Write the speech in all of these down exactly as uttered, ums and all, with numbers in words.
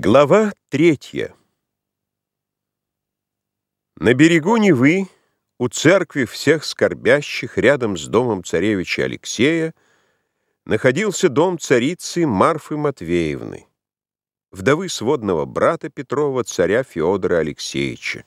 Глава третья. На берегу Невы, у церкви всех скорбящих, рядом с домом царевича Алексея, находился дом царицы Марфы Матвеевны, вдовы сводного брата Петрова, царя Феодора Алексеевича.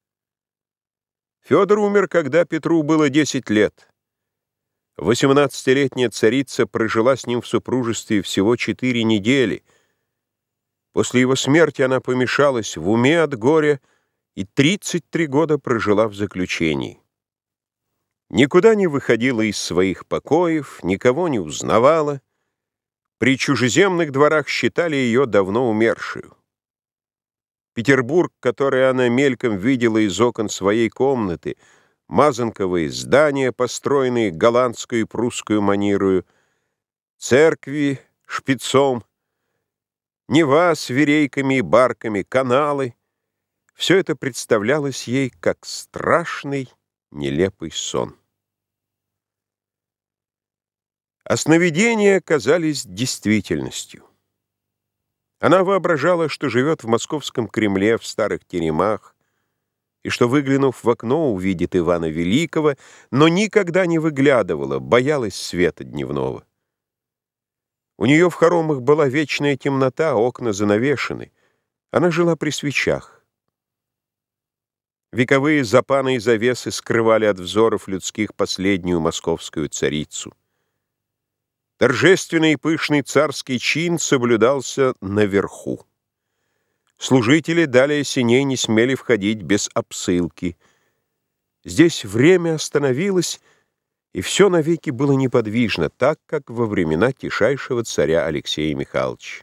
Феодор умер, когда Петру было десять лет. Восемнадцатилетняя царица прожила с ним в супружестве всего четыре недели. После его смерти она помешалась в уме от горя и тридцать три года прожила в заключении. Никуда не выходила из своих покоев, никого не узнавала. При чужеземных дворах считали ее давно умершую. Петербург, который она мельком видела из окон своей комнаты, мазанковые здания, построенные голландскую и прусскую манерою, церкви шпицом, Нева с верейками и барками, каналы — все это представлялось ей как страшный, нелепый сон. А сновидения казались действительностью. Она воображала, что живет в московском Кремле, в старых теремах, и что, выглянув в окно, увидит Ивана Великого, но никогда не выглядывала, боялась света дневного. У нее в хоромах была вечная темнота, окна занавешены. Она жила при свечах. Вековые запаны и завесы скрывали от взоров людских последнюю московскую царицу. Торжественный и пышный царский чин соблюдался наверху. Служители далее сеней не смели входить без обсылки. Здесь время остановилось, и все навеки было неподвижно, так, как во времена тишайшего царя Алексея Михайловича.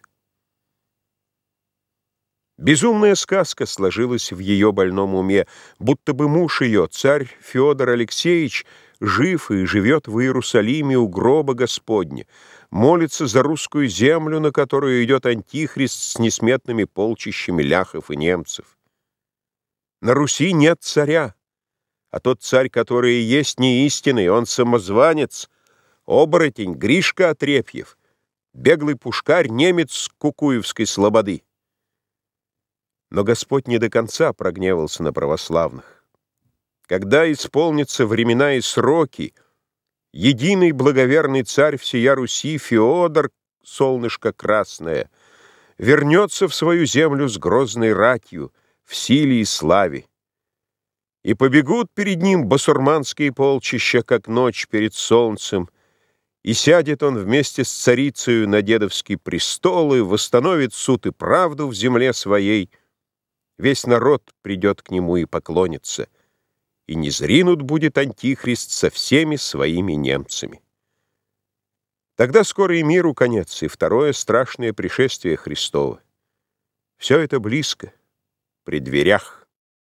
Безумная сказка сложилась в ее больном уме, будто бы муж ее, царь Феодор Алексеевич, жив и живет в Иерусалиме у гроба Господня, молится за русскую землю, на которую идет антихрист с несметными полчищами ляхов и немцев. На Руси нет царя. А тот царь, который и есть не истинный, он самозванец, оборотень, Гришка Отрепьев, беглый пушкарь, немец с Кукуевской слободы. Но Господь не до конца прогневался на православных. Когда исполнятся времена и сроки, единый благоверный царь всея Руси, Феодор, солнышко красное, вернется в свою землю с грозной ратью, в силе и славе. И побегут перед ним басурманские полчища, как ночь перед солнцем, и сядет он вместе с царицею на дедовский престол и восстановит суд и правду в земле своей. Весь народ придет к нему и поклонится, и не зринут будет антихрист со всеми своими немцами. Тогда скоро и миру конец, и второе страшное пришествие Христово. Все это близко, при дверях.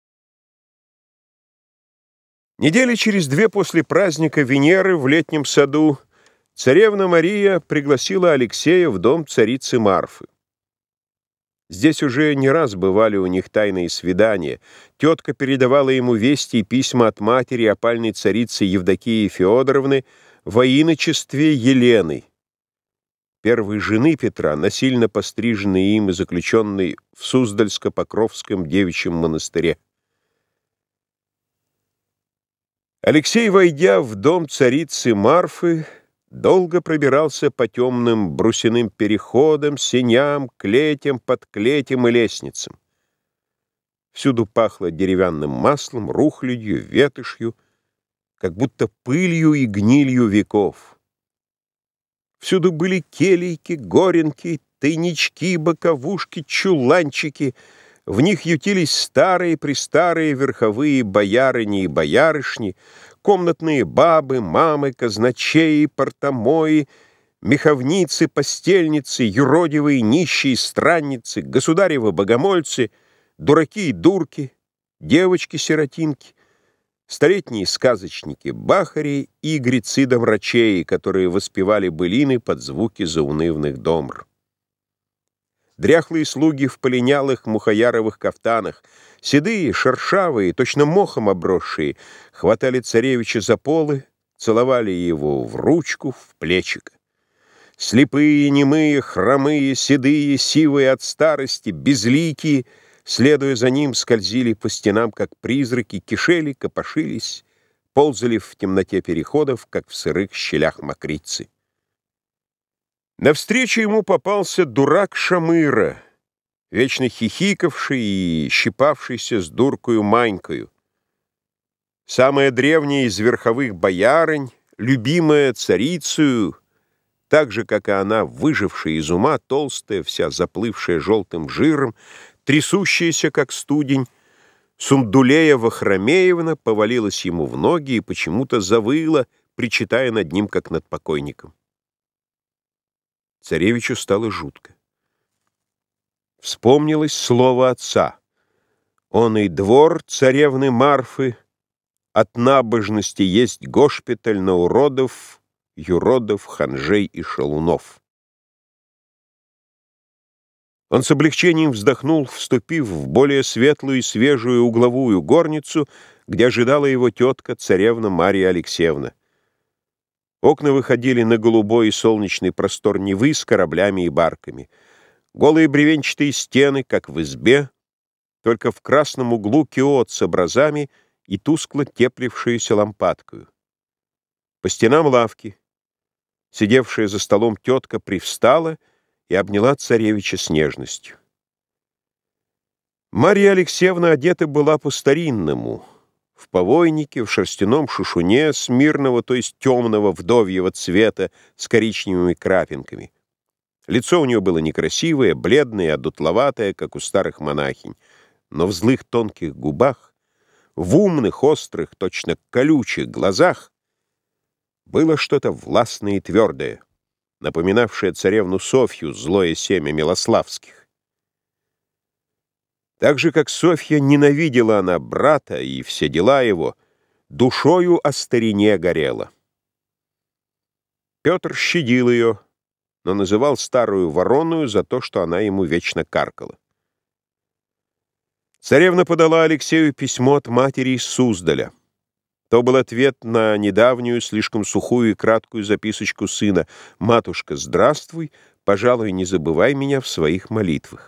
Недели через две после праздника Венеры в летнем саду царевна Мария пригласила Алексея в дом царицы Марфы. Здесь уже не раз бывали у них тайные свидания. Тетка передавала ему вести и письма от матери опальной царицы Евдокии Феодоровны во иночестве Елены, первой жены Петра, насильно постриженной им и заключенной в Суздальско-Покровском девичьем монастыре. Алексей, войдя в дом царицы Марфы, долго пробирался по темным брусяным переходам, сеням, клетям, подклетям и лестницам. Всюду пахло деревянным маслом, рухлядью, ветошью, как будто пылью и гнилью веков. Всюду были келейки, горенки, тайнички, боковушки, чуланчики. В них ютились старые-престарые верховые боярыни и боярышни, комнатные бабы, мамы, казначеи, портомои, меховницы, постельницы, юродивые, нищие, странницы, государевы-богомольцы, дураки и дурки, девочки-сиротинки, столетние сказочники-бахари и игрецы-домрачеи, которые воспевали былины под звуки заунывных домр. Дряхлые слуги в полинялых мухаяровых кафтанах, седые, шершавые, точно мохом обросшие, хватали царевича за полы, целовали его в ручку, в плечико. Слепые, немые, хромые, седые, сивые от старости, безликие, следуя за ним, скользили по стенам, как призраки, кишели, копошились, ползали в темноте переходов, как в сырых щелях мокрицы. Навстречу ему попался дурак Шамыра, вечно хихикавший и щипавшийся с дуркою Манькою. Самая древняя из верховых боярынь, любимая царицею, так же, как и она, выжившая из ума, толстая, вся заплывшая желтым жиром, трясущаяся, как студень, Сундулея Вахромеевна повалилась ему в ноги и почему-то завыла, причитая над ним, как над покойником. Царевичу стало жутко. Вспомнилось слово отца. «Он и двор царевны Марфы, от набожности есть госпиталь на уродов, юродов, ханжей и шалунов». Он с облегчением вздохнул, вступив в более светлую и свежую угловую горницу, где ожидала его тетка, царевна Марья Алексеевна. Окна выходили на голубой и солнечный простор Невы с кораблями и барками. Голые бревенчатые стены, как в избе, только в красном углу киот с образами и тускло теплившуюся лампадкою. По стенам лавки. Сидевшая за столом тетка привстала и обняла царевича с нежностью. Марья Алексеевна одета была по-старинному, в повойнике, в шерстяном шушуне смирного, то есть темного вдовьего цвета с коричневыми крапинками. Лицо у нее было некрасивое, бледное, одутловатое, как у старых монахинь, но в злых тонких губах, в умных, острых, точно колючих глазах было что-то властное и твердое, напоминавшее царевну Софью, злое семя Милославских. Так же, как Софья, ненавидела она брата и все дела его, душою о старине горела. Петр щадил ее, но называл старую вороную за то, что она ему вечно каркала. Царевна подала Алексею письмо от матери из Суздаля. То был ответ на недавнюю, слишком сухую и краткую записочку сына: «Матушка, здравствуй, пожалуй, не забывай меня в своих молитвах».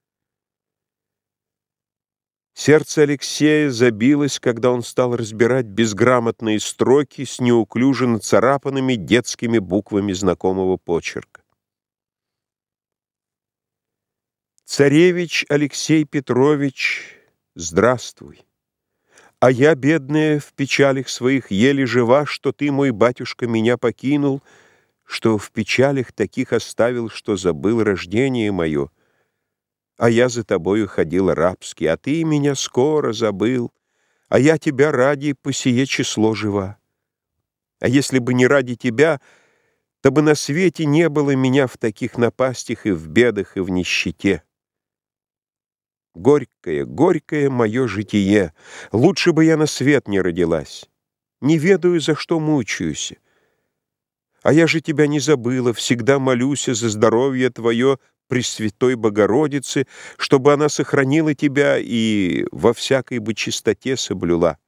Сердце Алексея забилось, когда он стал разбирать безграмотные строки с неуклюже нацарапанными детскими буквами знакомого почерка. «Царевич Алексей Петрович, здравствуй. А я, бедная, в печалях своих еле жива, что ты, мой батюшка, меня покинул, что в печалях таких оставил, что забыл рождение мое. А я за тобою ходил рабски, а ты меня скоро забыл, а я тебя ради по сие число жива. А если бы не ради тебя, то бы на свете не было меня в таких напастях и в бедах, и в нищете. Горькое, горькое мое житие, лучше бы я на свет не родилась. Не ведаю, за что мучаюсь. А я же тебя не забыла, всегда молюсь за здоровье твое Пресвятой Богородицы, чтобы она сохранила тебя и во всякой бы чистоте соблюла.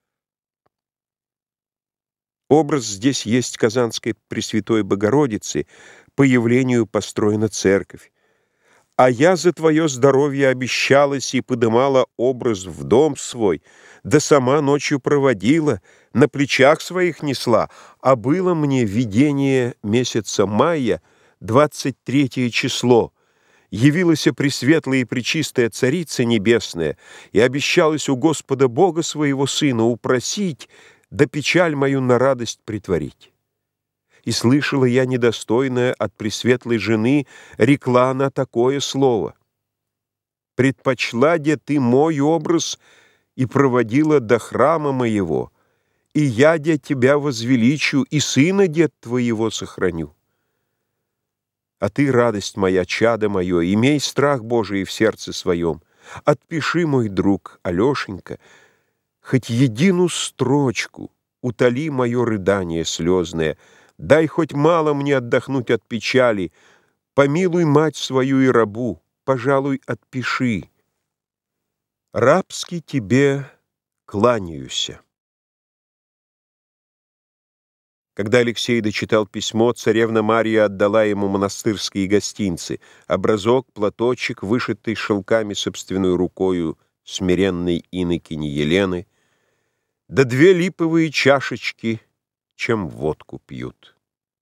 Образ здесь есть Казанской Пресвятой Богородицы, по явлению построена церковь. А я за твое здоровье обещалась и подымала образ в дом свой, да сама ночью проводила, на плечах своих несла, а было мне видение месяца мая, двадцать третье число, явилась пресветлая и пречистая Царица Небесная и обещалась у Господа Бога своего Сына упросить, да печаль мою на радость притворить. И слышала я недостойная от пресветлой жены, рекла она такое слово: «Предпочла, де ты мой образ и проводила до храма моего, и я, де тебя возвеличу, и сына, дед твоего, сохраню. А ты, радость моя, чадо мое, имей страх Божий в сердце своем. Отпиши, мой друг, Алешенька, хоть едину строчку, утоли мое рыдание слезное, дай хоть мало мне отдохнуть от печали, помилуй мать свою и рабу, пожалуй, отпиши. Рабски тебе кланяюся». Когда Алексей дочитал письмо, царевна Мария отдала ему монастырские гостинцы: образок, платочек, вышитый шелками собственной рукою смиренной инокини Елены, да две липовые чашечки, чем водку пьют.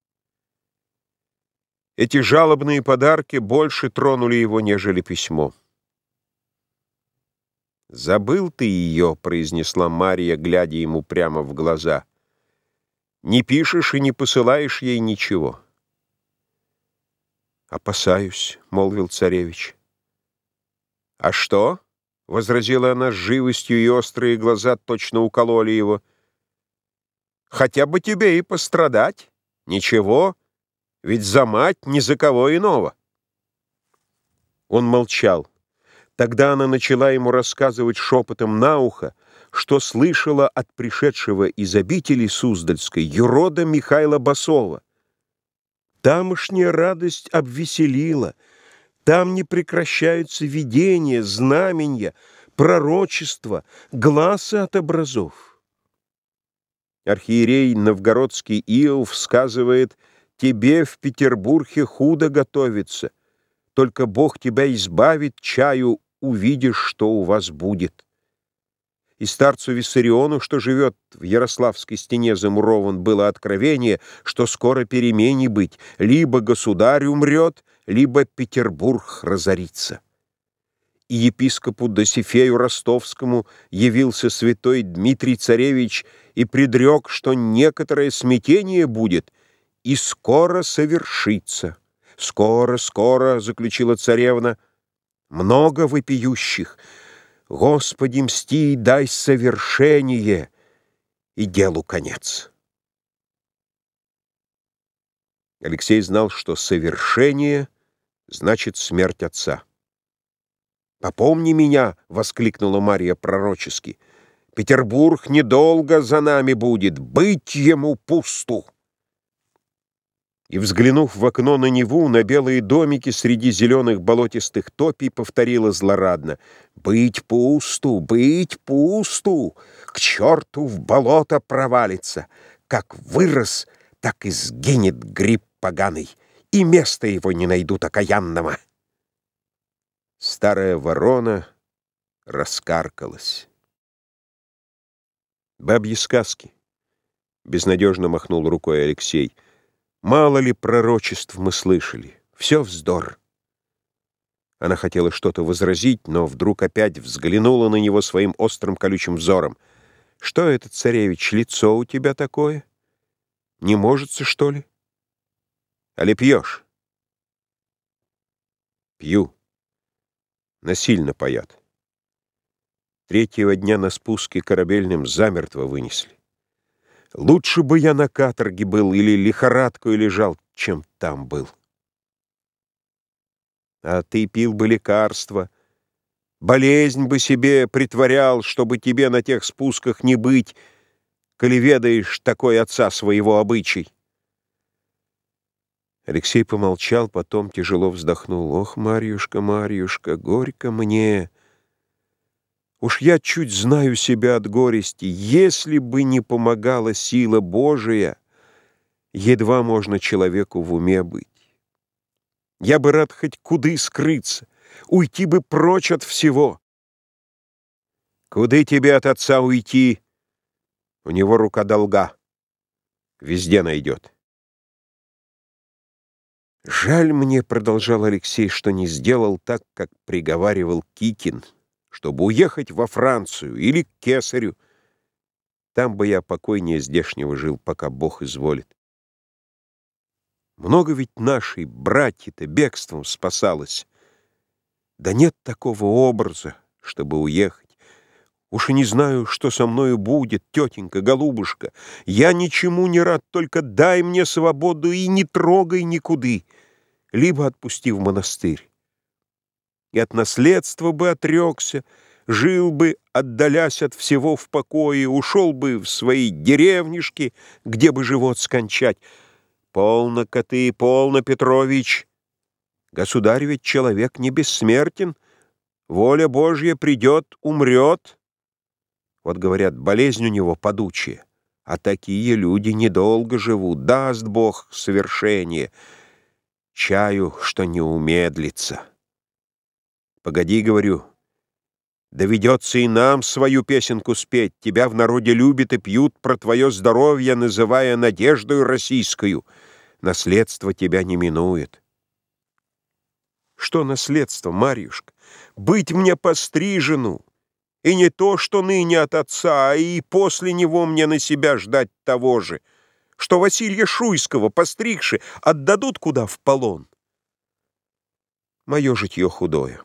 Эти жалобные подарки больше тронули его, нежели письмо. «Забыл ты ее», — произнесла Мария, глядя ему прямо в глаза. «Не пишешь и не посылаешь ей ничего». «Опасаюсь», — молвил царевич. «А что?» — возразила она с живостью, и острые глаза точно укололи его. «Хотя бы тебе и пострадать. Ничего, ведь за мать ни за кого иного». Он молчал. Тогда она начала ему рассказывать шепотом на ухо, что слышала от пришедшего из обители Суздальской юрода Михайла Басова. Тамошняя радость обвеселила, там не прекращаются видения, знаменья, пророчества, гласы от образов. Архиерей новгородский Иов сказывает: «Тебе в Петербурге худо готовится, только Бог тебя избавит, чаю увидишь, что у вас будет». И старцу Виссариону, что живет в Ярославской стене замурован, было откровение, что скоро перемене быть: либо государь умрет, либо Петербург разорится. И епископу Досифею Ростовскому явился святой Дмитрий Царевич и предрек, что некоторое смятение будет и скоро совершится. «Скоро, скоро», — заключила царевна, — «много вопиющих. Господи, мсти, дай совершение, и делу конец». Алексей знал, что совершение значит смерть отца. «Попомни меня», — воскликнула Мария пророчески, — «Петербург недолго за нами будет, быть ему пусту». И, взглянув в окно на Неву, на белые домики среди зеленых болотистых топий, повторила злорадно: «Быть пусту, быть пусту, к черту в болото провалится. Как вырос, так и сгинет гриб поганый, и места его не найдут окаянного». Старая ворона раскаркалась. «Бабьи сказки», — безнадежно махнул рукой Алексей. «Мало ли пророчеств мы слышали. Все вздор». Она хотела что-то возразить, но вдруг опять взглянула на него своим острым колючим взором. «Что это, царевич, лицо у тебя такое? Не можется, что ли? Али пьешь?» «Пью. Насильно паят. Третьего дня на спуске корабельным замертво вынесли. Лучше бы я на каторге был или лихорадкой лежал, чем там был. А ты пил бы лекарства, болезнь бы себе притворял, чтобы тебе на тех спусках не быть, коли ведаешь такой отца своего обычай». Алексей помолчал, потом тяжело вздохнул. «Ох, Марьюшка, Марьюшка, горько мне. Уж я чуть знаю себя от горести. Если бы не помогала сила Божия, едва можно человеку в уме быть. Я бы рад хоть куды скрыться, уйти бы прочь от всего». «Куды тебе от отца уйти? У него рука долга. Везде найдет». «Жаль мне, — продолжал Алексей, — что не сделал так, как приговаривал Кикин, чтобы уехать во Францию или к кесарю. Там бы я покойнее здешнего жил, пока Бог изволит. Много ведь нашей братья-то бегством спасалось. Да нет такого образа, чтобы уехать. Уж и не знаю, что со мною будет, тетенька, голубушка. Я ничему не рад, только дай мне свободу и не трогай никуды, либо отпусти в монастырь. И от наследства бы отрекся, жил бы, отдалясь от всего в покое, ушел бы в свои деревнишки, где бы живот скончать. Полно, коты, полно, Петрович. Государь ведь человек не бессмертен. Воля Божья придет, умрет. Вот, говорят, болезнь у него падучая. А такие люди недолго живут, даст Бог совершение. Чаю, что не умедлится. Погоди, говорю, доведется и нам свою песенку спеть. Тебя в народе любят и пьют про твое здоровье, называя надеждою российскую. Наследство тебя не минует. Что наследство, Марьюшка? Быть мне пострижену. И не то, что ныне от отца, а и после него мне на себя ждать того же, что Василия Шуйского, постригши, отдадут куда в полон. Мое житье худое.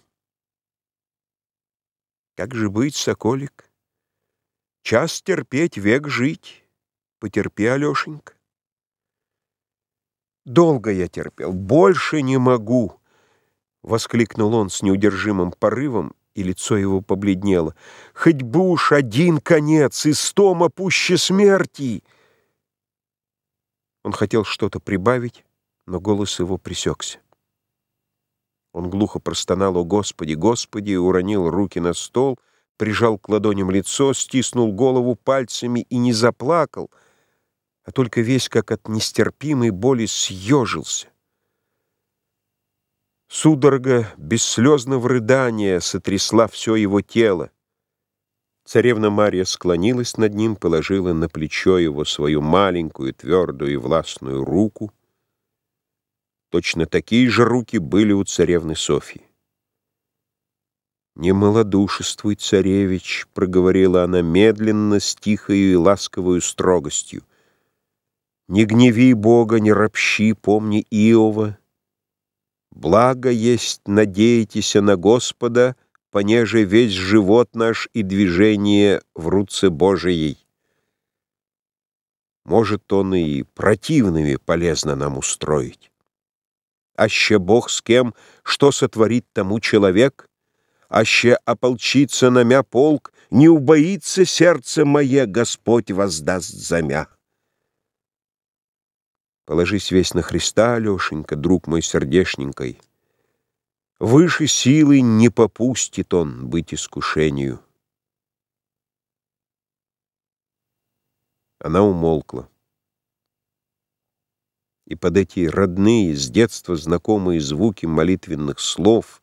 Как же быть, соколик? Час терпеть, век жить. Потерпи, Алешенька. Долго я терпел, больше не могу, — воскликнул он с неудержимым порывом, и лицо его побледнело. Хоть бы уж один конец, истома пуще смерти. Он хотел что-то прибавить, но голос его пресекся. Он глухо простонал: «О, Господи, Господи!» и уронил руки на стол, прижал к ладоням лицо, стиснул голову пальцами и не заплакал, а только весь, как от нестерпимой боли, съежился. Судорога бесслезного рыдания сотрясла все его тело. Царевна Марья склонилась над ним, положила на плечо его свою маленькую, твердую и властную руку. Точно такие же руки были у царевны Софьи. «Не малодушествуй, царевич», — проговорила она медленно, с тихою и ласковою строгостью. «Не гневи Бога, не ропщи, помни Иова. Благо есть надейтеся на Господа, понеже весь живот наш и движение в руце Божией. Может, он и противными полезно нам устроить. Аще Бог с кем, что сотворит тому человек, аще ополчится на мя полк, не убоится сердце мое, Господь воздаст за мя». Положись весь на Христа, Алешенька, друг мой сердешненькой. Выше силы не попустит он быть искушению. Она умолкла. И под эти родные, с детства знакомые звуки молитвенных слов,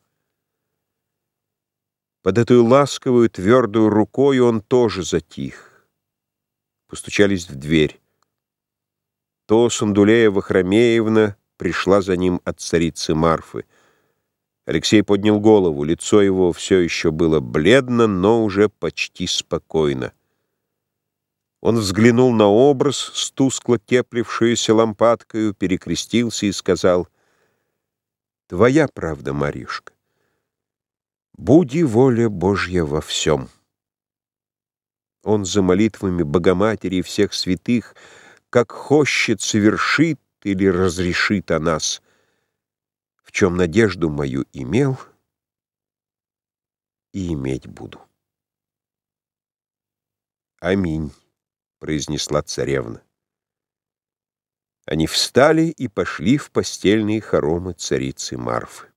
под эту ласковую твердую рукой он тоже затих. Постучались в дверь. То Сандулея Вахромеевна пришла за ним от царицы Марфы. Алексей поднял голову, лицо его все еще было бледно, но уже почти спокойно. Он взглянул на образ с тускло теплившуюся лампадкою, перекрестился и сказал: «Твоя правда, Марьюшка. Буди воля Божья во всем». Он за молитвами Богоматери и всех святых, как хочет, совершит или разрешит о нас, в чем надежду мою имел и иметь буду. «Аминь», — произнесла царевна. Они встали и пошли в постельные хоромы царицы Марфы.